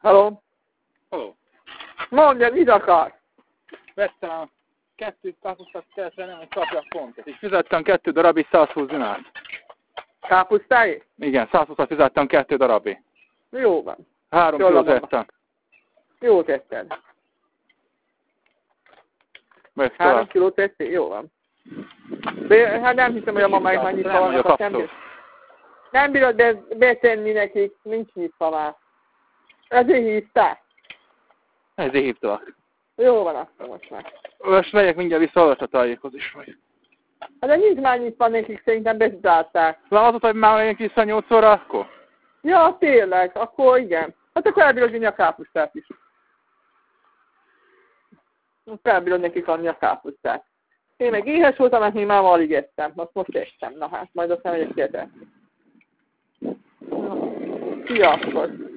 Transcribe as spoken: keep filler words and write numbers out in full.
Halló? Halló. Mondja, mit akar? Vettem a kettőt káposztát, kellett nem, hogy kapja a pontot. És fizettem kettő darabig százhúsz dinár. Káposztáé? Igen, százhúszat fizettem kettő darabig. Jó van. Három Jól kilót van. vettem. Jó tetted. Meg Három kilót tettél? Jó van. De, hát nem hiszem, hogy a mamáik már nyitva vannak, azt nem bírod. Nem bírod be, betenni nekik, nincs nyitva már. Ezért hívták. Ezért hívtalak. Jó van akkor most már. Most megyek mindjárt vissza adatájékhoz is vagy. Hát de nincs már nyitva nekik, szerintem bezárták. Van az, hogy már megyünk vissza nyolc óra akkor? Ja, tényleg, akkor igen. Hát akkor elbírod vinni a káposztát is. Akkor elbírod nekik adni a káposztát. Én meg éhes voltam, mert még már alig ettem. Azt most ettem. Na hát, majd aztán megyek érte. Szia akkor.